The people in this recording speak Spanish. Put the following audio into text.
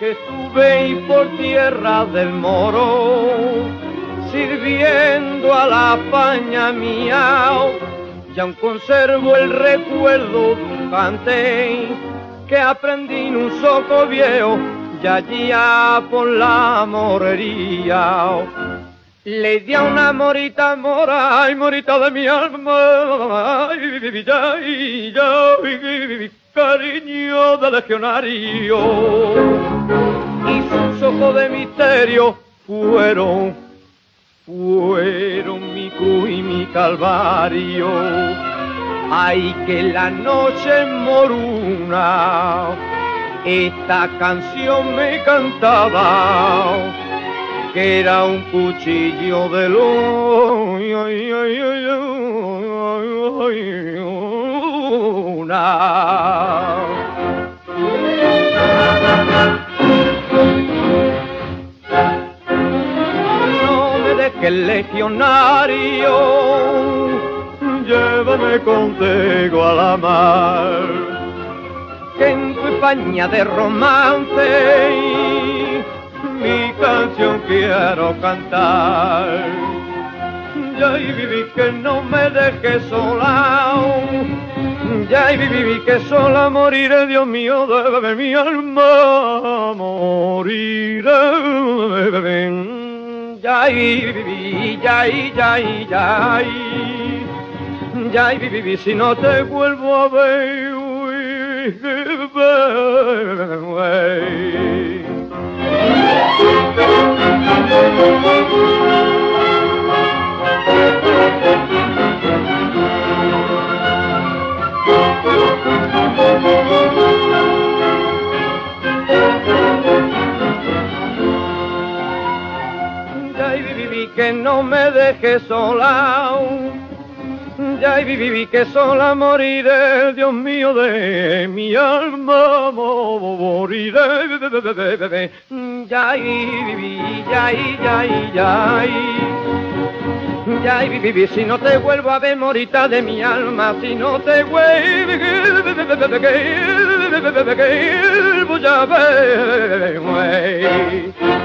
Estuve y por tierra del Moro, sirviendo a la España mía, y aún conservo el recuerdo de un cante que aprendí en un soco viejo, y allá por la morería. Le di a una morita mora, ay, morita de mi alma, ay, cariño de legionario. Y sus ojos de misterio fueron mi cruz y mi calvario. Ay, que la noche moruna, esta canción me cantaba, que era un cuchillo de luna. No me dejes, legionario, llévame contigo a la mar, que en tu España de romance mi canción quiero cantar. Ya y viví que no me dejes sola, ya y viví que sola moriré, Dios mío, de mi alma moriré. Ya y viví, ya y viví, si no te vuelvo a ver. Ya y viví que no me dejes sola, ya y viví que sola moriré, Dios mío, de mi alma moriré. Ya y viví, ya y viví, si no te vuelvo a ver, morita de mi alma, si no te vuelvo a ver.